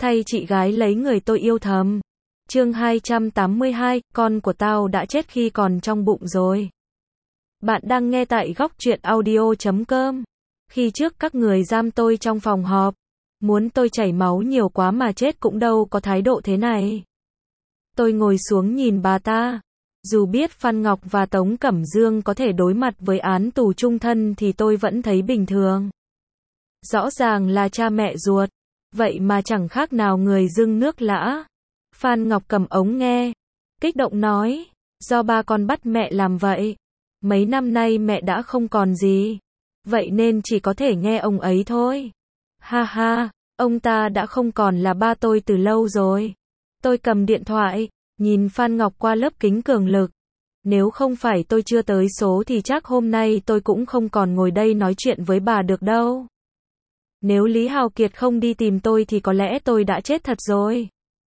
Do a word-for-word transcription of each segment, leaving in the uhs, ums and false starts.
thay chị gái lấy người tôi yêu thầm. Chương hai trăm tám mươi hai, con của tao đã chết khi còn trong bụng rồi. Bạn đang nghe tại góc truyện audio chấm com. Khi trước các người giam tôi trong phòng họp, muốn tôi chảy máu nhiều quá mà chết cũng đâu có thái độ thế này. Tôi ngồi xuống nhìn bà ta. Dù biết Phan Ngọc và Tống Cẩm Dương có thể đối mặt với án tù chung thân thì tôi vẫn thấy bình thường. Rõ ràng là cha mẹ ruột, vậy mà chẳng khác nào người dưng nước lã. Phan Ngọc cầm ống nghe, kích động nói, do ba con bắt mẹ làm vậy. Mấy năm nay mẹ đã không còn gì, vậy nên chỉ có thể nghe ông ấy thôi. Ha ha, ông ta đã không còn là ba tôi từ lâu rồi. Tôi cầm điện thoại, nhìn Phan Ngọc qua lớp kính cường lực. Nếu không phải tôi chưa tới số thì chắc hôm nay tôi cũng không còn ngồi đây nói chuyện với bà được đâu. Nếu Lý Hào Kiệt không đi tìm tôi thì có lẽ tôi đã chết thật rồi.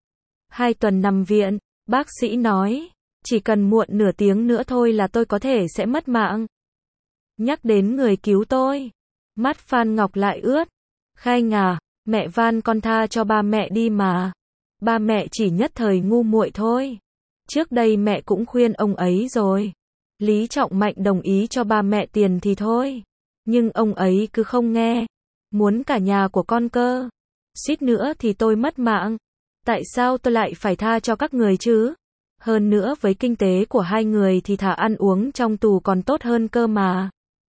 Hai tuần nằm viện, bác sĩ nói, chỉ cần muộn nửa tiếng nữa thôi là tôi có thể sẽ mất mạng. Nhắc đến người cứu tôi, mắt Phan Ngọc lại ướt. Khanh à, mẹ van con tha cho ba mẹ đi mà. Ba mẹ chỉ nhất thời ngu muội thôi. Trước đây mẹ cũng khuyên ông ấy rồi. Lý Trọng Mạnh đồng ý cho ba mẹ tiền thì thôi. Nhưng ông ấy cứ không nghe. Muốn cả nhà của con cơ. Suýt nữa thì tôi mất mạng. Tại sao tôi lại phải tha cho các người chứ? Hơn nữa với kinh tế của hai người thì thả ăn uống trong tù còn tốt hơn cơ mà.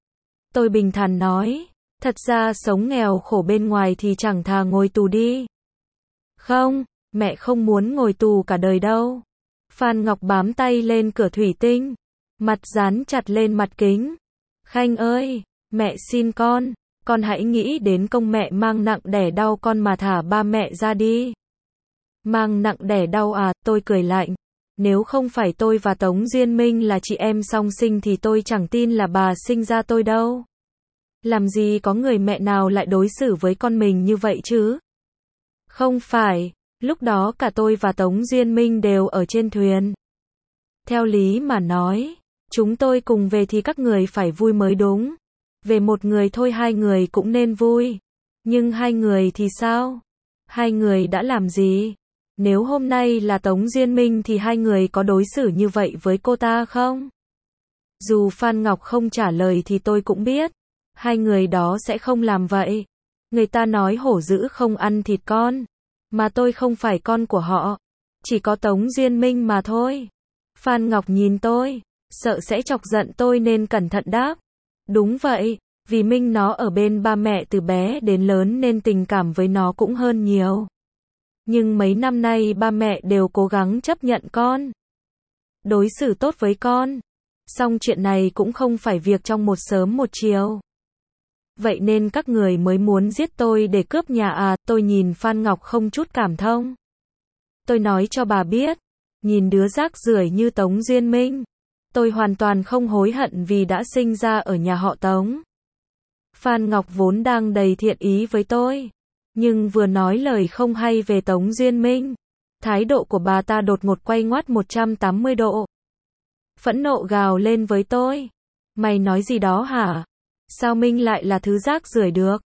Tôi bình thản nói. Thật ra sống nghèo khổ bên ngoài thì chẳng thà ngồi tù đi. Không, mẹ không muốn ngồi tù cả đời đâu. Phan Ngọc bám tay lên cửa thủy tinh, mặt dán chặt lên mặt kính. Khanh ơi, mẹ xin con, con hãy nghĩ đến công mẹ mang nặng đẻ đau con mà thả ba mẹ ra đi. Mang nặng đẻ đau à, tôi cười lạnh. Nếu không phải tôi và Tống Duyên Minh là chị em song sinh thì tôi chẳng tin là bà sinh ra tôi đâu. Làm gì có người mẹ nào lại đối xử với con mình như vậy chứ? Không phải, lúc đó cả tôi và Tống Duyên Minh đều ở trên thuyền. Theo lý mà nói, chúng tôi cùng về thì các người phải vui mới đúng. Về một người thôi hai người cũng nên vui. Nhưng hai người thì sao? Hai người đã làm gì? Nếu hôm nay là Tống Duyên Minh thì hai người có đối xử như vậy với cô ta không? Dù Phan Ngọc không trả lời thì tôi cũng biết. Hai người đó sẽ không làm vậy. Người ta nói hổ dữ không ăn thịt con. Mà tôi không phải con của họ. Chỉ có Tống Duyên Minh mà thôi. Phan Ngọc nhìn tôi, sợ sẽ chọc giận tôi nên cẩn thận đáp. Đúng vậy, vì Minh nó ở bên ba mẹ từ bé đến lớn nên tình cảm với nó cũng hơn nhiều. Nhưng mấy năm nay ba mẹ đều cố gắng chấp nhận con. Đối xử tốt với con. Song chuyện này cũng không phải việc trong một sớm một chiều. Vậy nên các người mới muốn giết tôi để cướp nhà à? Tôi nhìn Phan Ngọc không chút cảm thông. Tôi nói cho bà biết, nhìn đứa rác rưởi như Tống Duyên Minh, tôi hoàn toàn không hối hận vì đã sinh ra ở nhà họ Tống. Phan Ngọc vốn đang đầy thiện ý với tôi, nhưng vừa nói lời không hay về Tống Duyên Minh, thái độ của bà ta đột ngột quay ngoắt một trăm tám mươi độ. Phẫn nộ gào lên với tôi. Mày nói gì đó hả? Sao Minh lại là thứ rác rưởi được?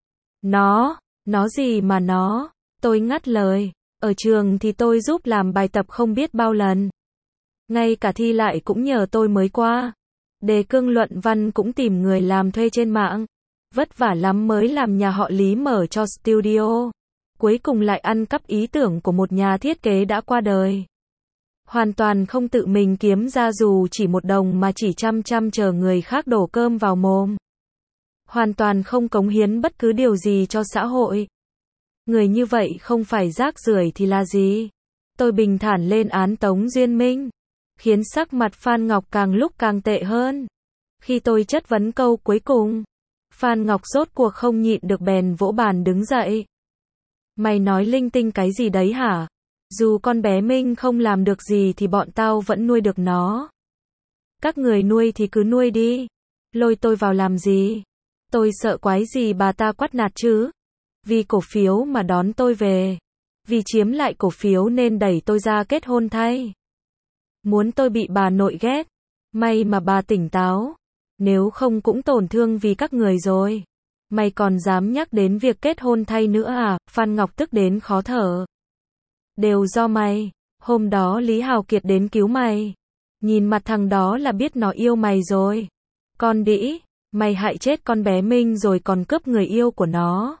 Nó, nó gì mà nó? Tôi ngắt lời. Ở trường thì tôi giúp làm bài tập không biết bao lần. Ngay cả thi lại cũng nhờ tôi mới qua. Đề cương luận văn cũng tìm người làm thuê trên mạng. Vất vả lắm mới làm nhà họ Lý mở cho studio. Cuối cùng lại ăn cắp ý tưởng của một nhà thiết kế đã qua đời. Hoàn toàn không tự mình kiếm ra dù chỉ một đồng mà chỉ chăm chăm chờ người khác đổ cơm vào mồm. Hoàn toàn không cống hiến bất cứ điều gì cho xã hội. Người như vậy không phải rác rưởi thì là gì? Tôi bình thản lên án Tống Duyên Minh, khiến sắc mặt Phan Ngọc càng lúc càng tệ hơn. Khi tôi chất vấn câu cuối cùng, Phan Ngọc rốt cuộc không nhịn được bèn vỗ bàn đứng dậy. Mày nói linh tinh cái gì đấy hả? Dù con bé Minh không làm được gì thì bọn tao vẫn nuôi được nó. Các người nuôi thì cứ nuôi đi. Lôi tôi vào làm gì? Tôi sợ quái gì bà ta quát nạt chứ? Vì cổ phiếu mà đón tôi về. Vì chiếm lại cổ phiếu nên đẩy tôi ra kết hôn thay. Muốn tôi bị bà nội ghét. May mà bà tỉnh táo. Nếu không cũng tổn thương vì các người rồi. Mày còn dám nhắc đến việc kết hôn thay nữa à? Phan Ngọc tức đến khó thở. Đều do mày. Hôm đó Lý Hào Kiệt đến cứu mày. Nhìn mặt thằng đó là biết nó yêu mày rồi. Con đĩ, mày hại chết con bé Minh rồi còn cướp người yêu của nó.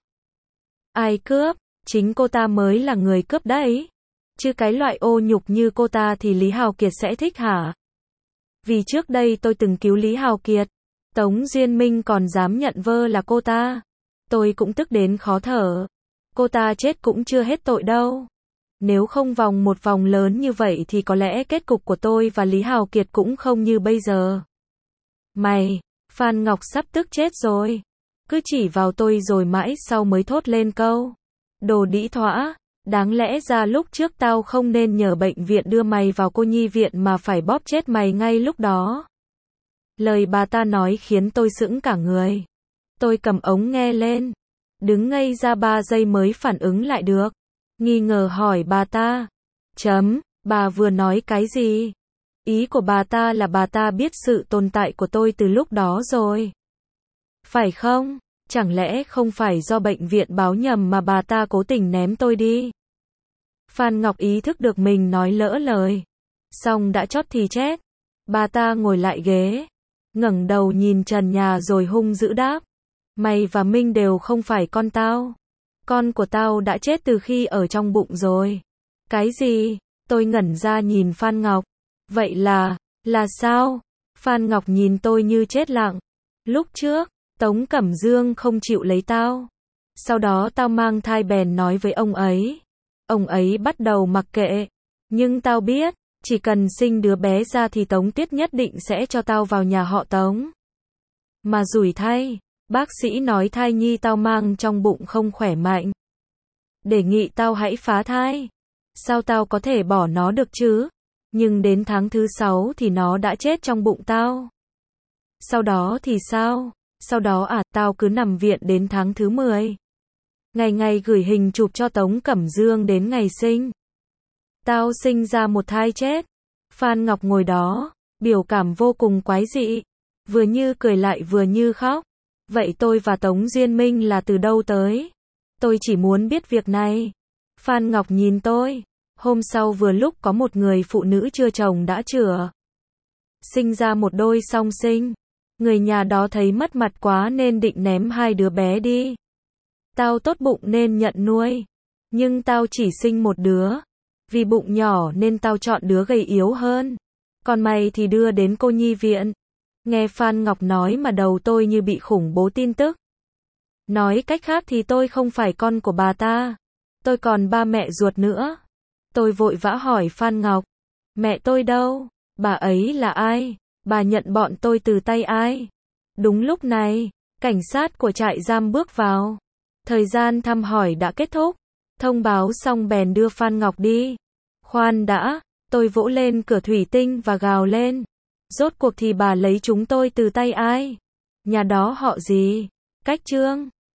Ai cướp? Chính cô ta mới là người cướp đấy. Chứ cái loại ô nhục như cô ta thì Lý Hào Kiệt sẽ thích hả? Vì trước đây tôi từng cứu Lý Hào Kiệt. Tống Duyên Minh còn dám nhận vơ là cô ta. Tôi cũng tức đến khó thở. Cô ta chết cũng chưa hết tội đâu. Nếu không vòng một vòng lớn như vậy thì có lẽ kết cục của tôi và Lý Hào Kiệt cũng không như bây giờ. Mày, Phan Ngọc sắp tức chết rồi. Cứ chỉ vào tôi rồi mãi sau mới thốt lên câu. Đồ đĩ thõa, đáng lẽ ra lúc trước tao không nên nhờ bệnh viện đưa mày vào cô nhi viện mà phải bóp chết mày ngay lúc đó. Lời bà ta nói khiến tôi sững cả người. Tôi cầm ống nghe lên. Đứng ngây ra ba giây mới phản ứng lại được. Nghi ngờ hỏi bà ta. Chấm, bà vừa nói cái gì? Ý của bà ta là bà ta biết sự tồn tại của tôi từ lúc đó rồi. Phải không? Chẳng lẽ không phải do bệnh viện báo nhầm mà bà ta cố tình ném tôi đi? Phan Ngọc ý thức được mình nói lỡ lời. Xong đã chót thì chết. Bà ta ngồi lại ghế. Ngẩng đầu nhìn trần nhà rồi hung dữ đáp. Mày và Minh đều không phải con tao. Con của tao đã chết từ khi ở trong bụng rồi. Cái gì? Tôi ngẩn ra nhìn Phan Ngọc. Vậy là, là sao? Phan Ngọc nhìn tôi như chết lặng. Lúc trước, Tống Cẩm Dương không chịu lấy tao. Sau đó tao mang thai bèn nói với ông ấy. Ông ấy bắt đầu mặc kệ. Nhưng tao biết, chỉ cần sinh đứa bé ra thì Tống Tiết nhất định sẽ cho tao vào nhà họ Tống. Mà rủi thay, bác sĩ nói thai nhi tao mang trong bụng không khỏe mạnh. Đề nghị tao hãy phá thai. Sao tao có thể bỏ nó được chứ? Nhưng đến tháng thứ sáu thì nó đã chết trong bụng tao. Sau đó thì sao? Sau đó à, tao cứ nằm viện đến tháng thứ mười. Ngày ngày gửi hình chụp cho Tống Cẩm Dương đến ngày sinh. Tao sinh ra một thai chết. Phan Ngọc ngồi đó, biểu cảm vô cùng quái dị. Vừa như cười lại vừa như khóc. Vậy tôi và Tống Duyên Minh là từ đâu tới? Tôi chỉ muốn biết việc này. Phan Ngọc nhìn tôi. Hôm sau vừa lúc có một người phụ nữ chưa chồng đã chữa. Sinh ra một đôi song sinh. Người nhà đó thấy mất mặt quá nên định ném hai đứa bé đi. Tao tốt bụng nên nhận nuôi. Nhưng tao chỉ sinh một đứa. Vì bụng nhỏ nên tao chọn đứa gầy yếu hơn. Còn mày thì đưa đến cô nhi viện. Nghe Phan Ngọc nói mà đầu tôi như bị khủng bố tin tức. Nói cách khác thì tôi không phải con của bà ta. Tôi còn ba mẹ ruột nữa. Tôi vội vã hỏi Phan Ngọc. Mẹ tôi đâu? Bà ấy là ai? Bà nhận bọn tôi từ tay ai? Đúng lúc này, cảnh sát của trại giam bước vào. Thời gian thăm hỏi đã kết thúc. Thông báo xong bèn đưa Phan Ngọc đi. Khoan đã, tôi vỗ lên cửa thủy tinh và gào lên. Rốt cuộc thì bà lấy chúng tôi từ tay ai? Nhà đó họ gì? Cách Trương.